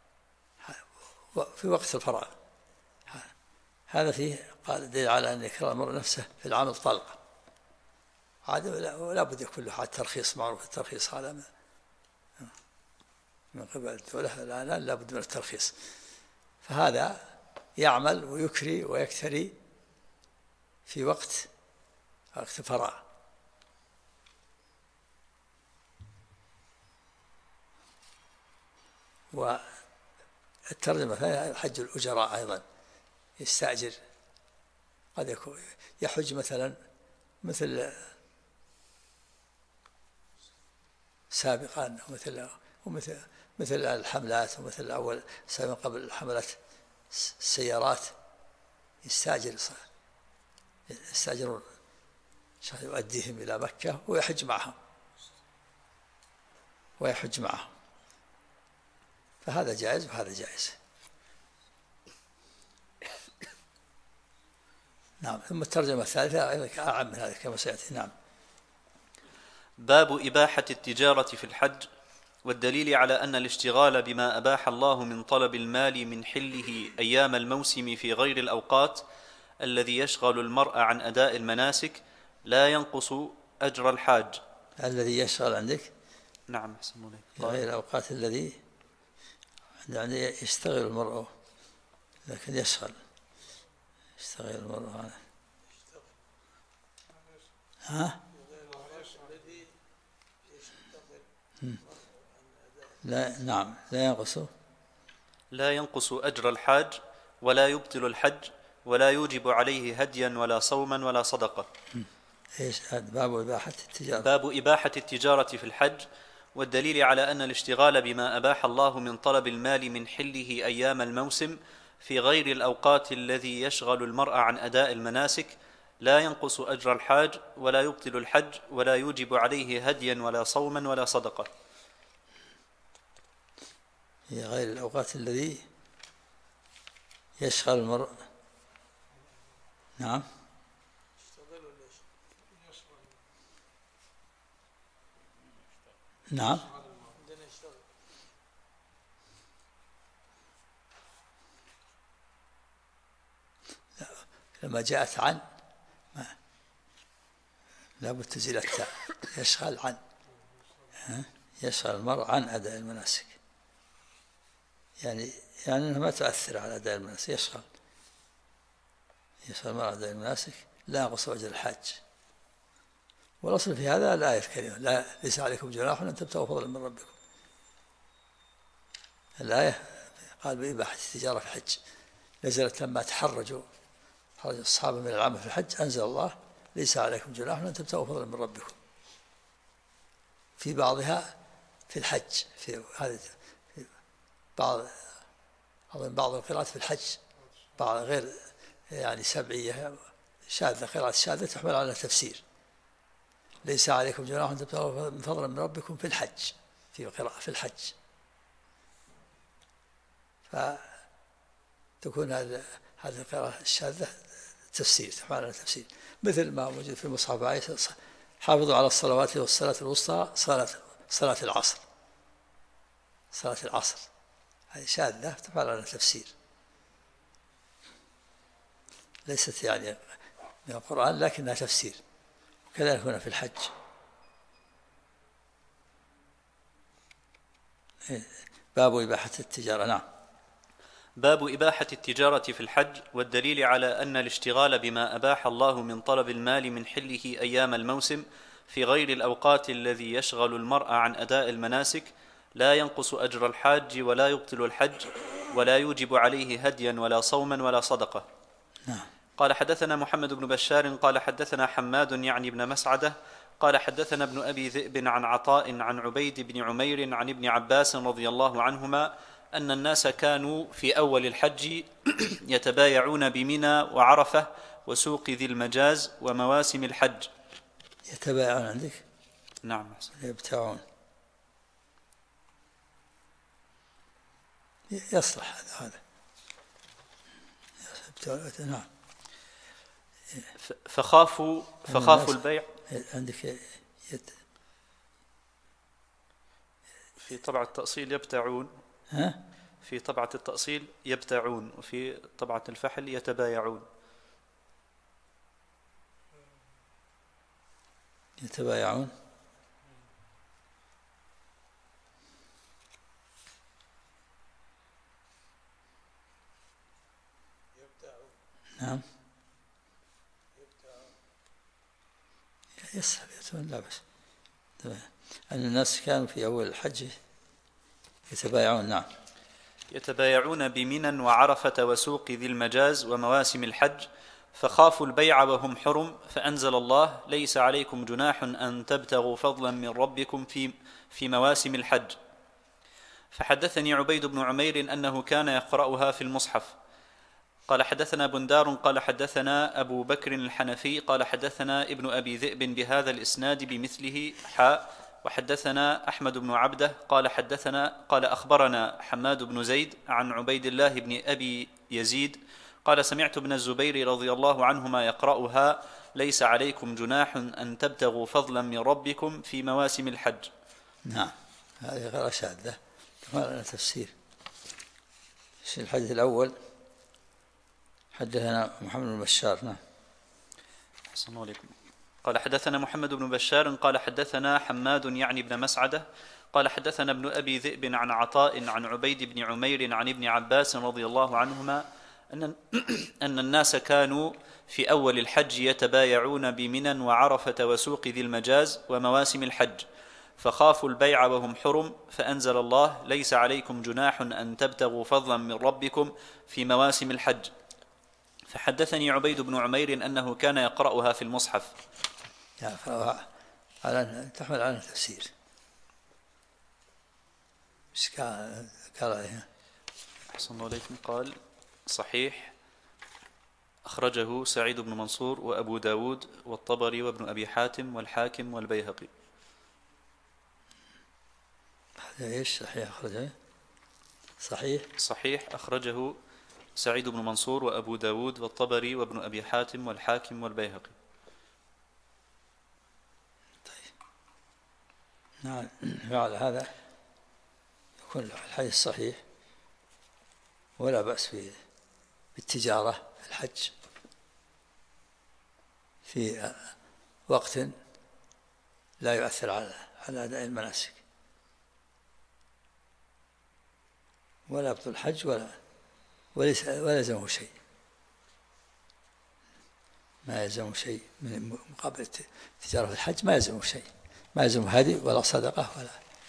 في وقت الفراغ. هذا فيه قال دليل على أن إكرام المرء نفسه في العمل طلقة عادة، ولا بد يكون له ترخيص. معروف الترخيص هذا من قبل الدولة، الآن لا بد من الترخيص. فهذا يعمل ويكري ويكتري في وقت فراغ. والترجمة فيها حج الأجراء أيضا، يستأجر، قد يكون يحج مثلا مثل سابقا ومثل الحملات، ومثل أول سابقا قبل الحملات السيارات، يستأجرون شخص يؤديهم إلى مكة ويحج معهم فهذا جائز وهذا جائز. نعم. ثم الترجمة الثالثة أيضا أعم من هذا كما سيأتي. نعم. باب إباحة التجارة في الحج، والدليل على أن الاشتغال بما أباح الله من طلب المال من حله أيام الموسم في غير الأوقات الذي يشغل المرء عن أداء المناسك لا ينقص أجر الحاج. الذي يشغل عندك؟ نعم أحسن إليك. في غير الأوقات الذي يعني يشتغل المرء، لكن يشتغل المرء هذا. ها؟ لا. نعم. لا ينقص أجر الحاج ولا يبطل الحج ولا يوجب عليه هديا ولا صوما ولا صدقة. ايش هذا؟ باب إباحة التجارة في الحج، والدليل على أن الاشتغال بما أباح الله من طلب المال من حله أيام الموسم في غير الأوقات الذي يشغل المرء عن أداء المناسك لا ينقص أجر الحاج ولا يبطل الحج ولا يوجب عليه هديا ولا صوما ولا صدقة. في غير الأوقات الذي يشغل المرء. نعم. نعم. لما جاءت عن لابد تزيل التاء. يشغل عن، يشغل المرء عن أداء المناسك، يعني أنها ما تؤثر على أداء المناسك. يشغل المرء عن أداء المناسك لا ينقص أجر الحاج. والأصل في هذا الآية الكريمة ليس عليكم جناح أن تبتغوا فضلا من ربكم. الآية قال بإباحة التجارة في الحج، نزلت لما تحرجوا الصحابة من العمل في الحج، أنزل الله ليس عليكم جناح أن تبتغوا فضلا من ربكم. في بعضها في الحج، في هذه بعض القراءات في الحج، بعض غير يعني سبعية شاذة، قراءة شاذة تحمل على تفسير ليس عليكم جناح أن تبتغوا فضلا من ربكم في الحج، في قراءة في الحج. فتكون هذه القراءة الشاذة تفسير، تحمل على تفسير، مثل ما موجود في مصحف عائشة حافظوا على الصلوات والصلاة الوسطى صلاة العصر. صلاة العصر هذه شاذة تحمل على تفسير، ليست يعني من القرآن لكنها تفسير. وكذلك هنا في الحج. باب إباحة التجارة. نعم. باب إباحة التجارة في الحج، والدليل على أن الاشتغال بما أباح الله من طلب المال من حله أيام الموسم في غير الأوقات الذي يشغل المرء عن أداء المناسك لا ينقص أجر الحاج ولا يبطل الحج ولا يوجب عليه هديا ولا صوما ولا صدقة. نعم. قال حدثنا محمد بن بشار قال حدثنا حماد يعني بن مسعدة قال حدثنا ابن أبي ذئب عن عطاء عن عبيد بن عمير عن ابن عباس رضي الله عنهما أن الناس كانوا في أول الحج يتبايعون بمنى وعرفة وسوق ذي المجاز ومواسم الحج. يتبايعون عندك؟ نعم. يبتاعون. يصلح هذا. نعم. فخافوا البيع. عندك في طبعة التأصيل يبتاعون. ها؟ في طبعة التأصيل يبتاعون، وفي طبعة الفحل يتبايعون. يتبايعون. نعم. يسحب يتبايعون لا بس. أن الناس كانوا في أول الحج يتبايعون. نعم. يتبايعون بمنى وعرفة وسوق ذي المجاز ومواسم الحج، فخافوا البيع وهم حرم، فأنزل الله: ليس عليكم جناح أن تبتغوا فضلا من ربكم في مواسم الحج. فحدثني عبيد بن عمير أنه كان يقرأها في المصحف. قال حدثنا بندار قال حدثنا أبو بكر الحنفي قال حدثنا ابن أبي ذئب بهذا الإسناد بمثله حاء. وحدثنا أحمد بن عبده قال أخبرنا حماد بن زيد عن عبيد الله بن أبي يزيد قال سمعت ابن الزبير رضي الله عنهما يقرأها: ليس عليكم جناح أن تبتغوا فضلا من ربكم في مواسم الحج. نعم، هذه غير شاذة كما لنا تفسير. الحديث الأول حدثنا محمد بن بشار. نعم. أحسن الله عليكم. قال حدثنا محمد بن بشار قال حدثنا حماد يعني بن مسعدة قال حدثنا ابن أبي ذئب عن عطاء عن عبيد بن عمير عن ابن عباس رضي الله عنهما أن الناس كانوا في أول الحج يتبايعون بمنى وعرفة وسوق ذي المجاز ومواسم الحج، فخافوا البيع وهم حرم، فأنزل الله: ليس عليكم جناح أن تبتغوا فضلا من ربكم في مواسم الحج. فحدثني عبيد بن عمير أنه كان يقرأها في المصحف. تحمل على تفسير. مش قال أحسن الله عليكم. قال صحيح أخرجه سعيد بن منصور وأبو داود والطبري وابن أبي حاتم والحاكم والبيهقي. هذا إيش صحيح أخرجه؟ صحيح أخرجه سعيد بن منصور وأبو داود والطبري وابن أبي حاتم والحاكم والبيهقي. طيب. نعم، على هذا يكون الحديث صحيح ولا بأس بالتجارة في الحج في وقت لا يؤثر على أداء المناسك، ولا يبطل الحج ولا يلزمه شيء، ما يلزمه شيء من مقابل التجارة في الحج، ما يلزمه شيء، ما يلزمه هدي ولا صدقة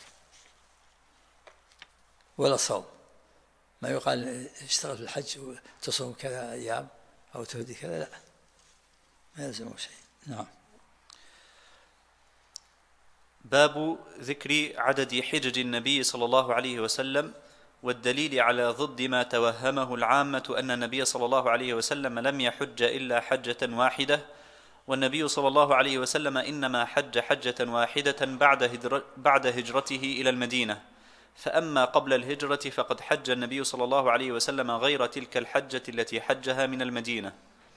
ولا صوم. ما يقال اشتغل في الحج وتصوم كذا أيام أو تهدي كذا، لا، ما يلزمه شيء. نعم. باب ذكر عدد حجج النبي صلى الله عليه وسلم والدليل على ضد ما توهمه العامة أن النبي صلى الله عليه وسلم لم يحج إلا حجة واحدة، والنبي صلى الله عليه وسلم إنما حج حجة واحدة بعد هجرته إلى المدينة، فأما قبل الهجرة فقد حج النبي صلى الله عليه وسلم غير تلك الحجة التي حجها من المدينة.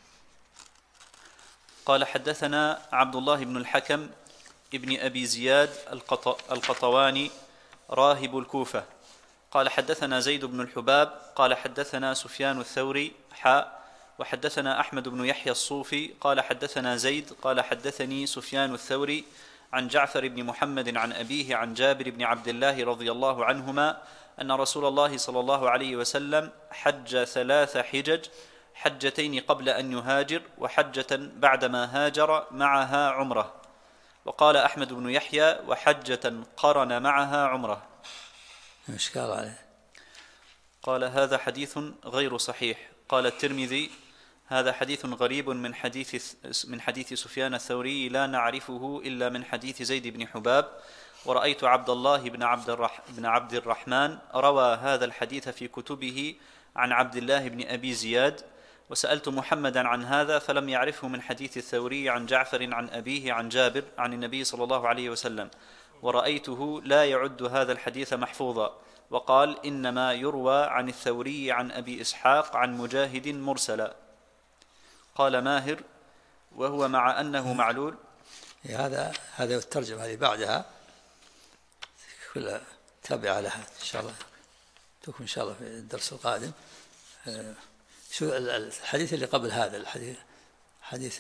قال حدثنا عبد الله بن الحكم ابن أبي زياد القطواني راهب الكوفة قال حدثنا زيد بن الحباب قال حدثنا سفيان الثوري وحدثنا أحمد بن يحيى الصوفي قال حدثنا زيد قال حدثني سفيان الثوري عن جعفر بن محمد عن أبيه عن جابر بن عبد الله رضي الله عنهما أن رسول الله صلى الله عليه وسلم حج 3 حجج، حجتين قبل أن يهاجر وحجة بعدما هاجر معها عمرة. وقال أحمد بن يحيى: وحجة قرن معها عمرة. إشكال عليه. قال: هذا حديث غير صحيح. قال الترمذي: هذا حديث غريب من حديث سفيان الثوري لا نعرفه إلا من حديث زيد بن حباب، ورأيت عبد الله بن عبد الرحمن روى هذا الحديث في كتبه عن عبد الله بن أبي زياد، وسألت محمدا عن هذا فلم يعرفه من حديث الثوري عن جعفر عن أبيه عن جابر عن النبي صلى الله عليه وسلم، ورأيته لا يعد هذا الحديث محفوظا، وقال: إنما يروى عن الثوري عن أبي إسحاق عن مجاهد مرسلا. قال ماهر: وهو مع أنه معلول. هذا الترجمة هذه بعدها كلها تابعة لها إن شاء الله، تكون إن شاء الله في الدرس القادم. شو الحديث اللي قبل هذا، حديث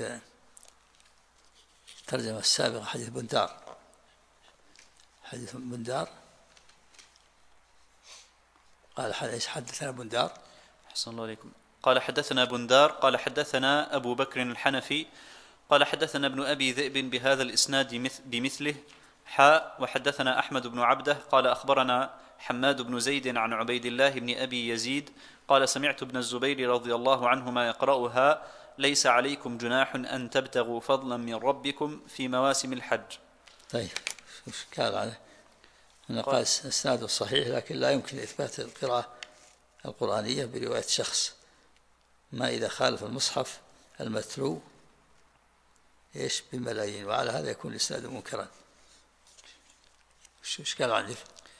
الترجمة السابقة، حديث بندار، حديث بندار قال ايش حدثنا بندار؟ أحسن الله عليكم. قال حدثنا بندار قال حدثنا أبو بكر الحنفي قال حدثنا ابن أبي ذئب بهذا الإسناد بمثله وحدثنا أحمد بن عبده قال أخبرنا حماد بن زيد عن عبيد الله بن أبي يزيد قال سمعت ابن الزبير رضي الله عنهما يقرأها ليس عليكم جناح أن تبتغوا فضلا من ربكم في مواسم الحج. طيب قال عليه أنه قال إسناده صحيح، لكن لا يمكن إثبات القراءة القرآنية برواية شخص، ما إذا خالف المصحف المتلو بملايين، وعلى هذا يكون الإسناد منكرا. ايش قال عندك؟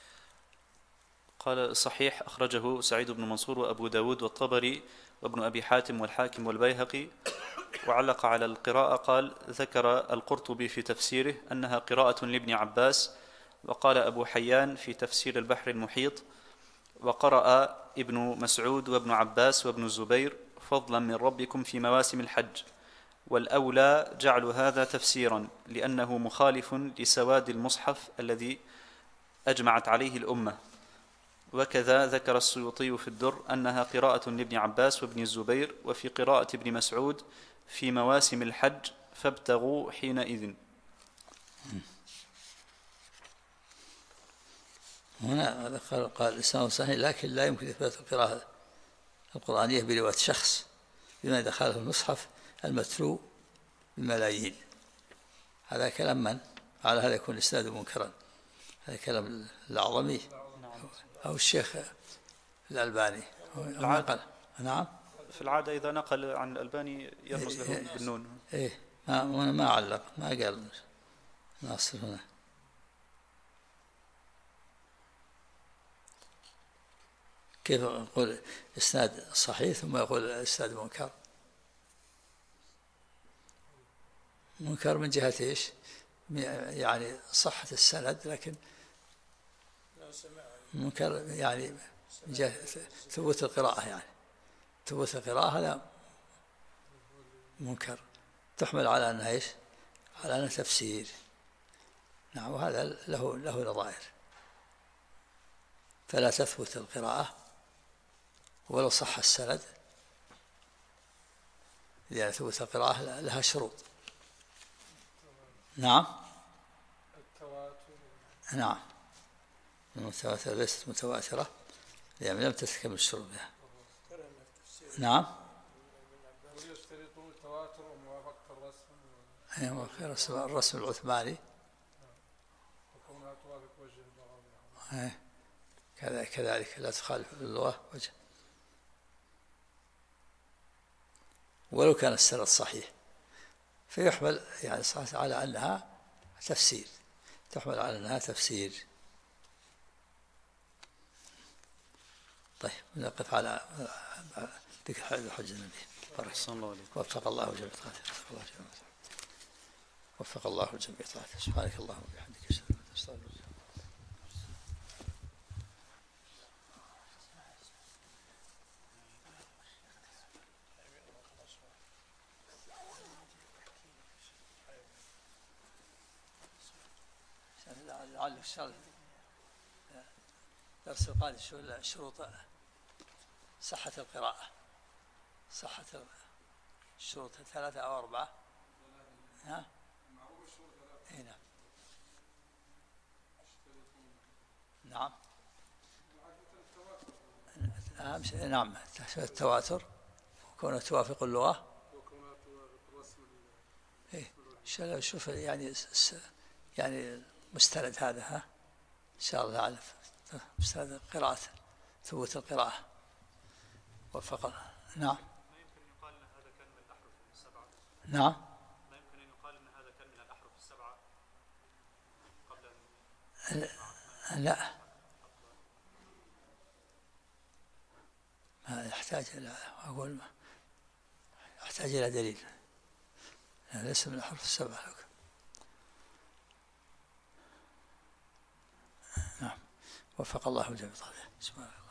قال صحيح أخرجه سعيد بن منصور وأبو داود والطبري وابن أبي حاتم والحاكم والبيهقي. وعلق على القراءة قال ذكر القرطبي في تفسيره أنها قراءة لابن عباس، وقال أبو حيان في تفسير البحر المحيط وقرأ ابن مسعود وابن عباس وابن الزبير فضلا من ربكم في مواسم الحج، والأولى جعل هذا تفسيرا لأنه مخالف لسواد المصحف الذي أجمعت عليه الأمة. وكذا ذكر السيوطي في الدر أنها قراءة لابن عباس وابن الزبير، وفي قراءة ابن مسعود في مواسم الحج فابتغوا حينئذ. هنا قال الإسلام صحيح، لكن لا يمكن إثبات القراءة القرآنية برواية شخص بما إذا خالف المصحف المتلو بملايين. هذا كلام من؟ على هذا يكون الإسناد منكرا. هذا كلام الأعظمي أو الشيخ الألباني. نعم، في العادة إذا نقل عن الألباني يرمز له بالنون. ما علق، ما قال ناصر هنا. كيف يقول إسناد صحيح ثم يقول إسناد منكر؟ منكر من جهة إيش؟ يعني صحة السند، لكن منكر يعني من جهة ثبوت القراءة، يعني ثبوت القراءة هذا منكر، تحمل على أنها إيش؟ على أنها تفسير. نعم، وهذا له نظائر، فلا تثبت القراءة ولو صح السند، لأن ثبوت القراءة لها شروط. نعم، نعم، المتواترة ليست متواترة لأن لم تتكمل شروطها. نعم، يشترطون التواتر وموافقة الرسم، الرسم العثماني وكونها توافق وجه البغوي، كذلك لا تخالف اللغة وجه، ولو كان السند صحيح، فيحمل يعني صحيح على أنها تفسير، تحمل على أنها تفسير. طيب نقف على ذكر حج النبي. وفق الله جميع طاعته، وفق الله جميع طاعته. سبحانك اللهم وبحمدك أشهد أن لا إله إلا أنت. لعل إن شاء الله درس القادم شو شروط صحة القراءة، صحة الشروط 3 أو 4. ها؟ نعم. نعم. أهم شيء نعم التواتر، كونه توافق اللغة. شوف يعني مستند هذا، ها إن شاء الله تعالى مستند القراءة، ثبوت القراءة. وفقنا. نعم. ما يمكن أن يقال أن هذا كان من الأحرف السبعة. نعم. ما يمكن أن يقال أن هذا كان من الأحرف السبعة قبل أن لا، ما يحتاج إلى أقول يحتاج إلى دليل، ليس من الأحرف السبعة. وفق الله الجميع. سبحانه.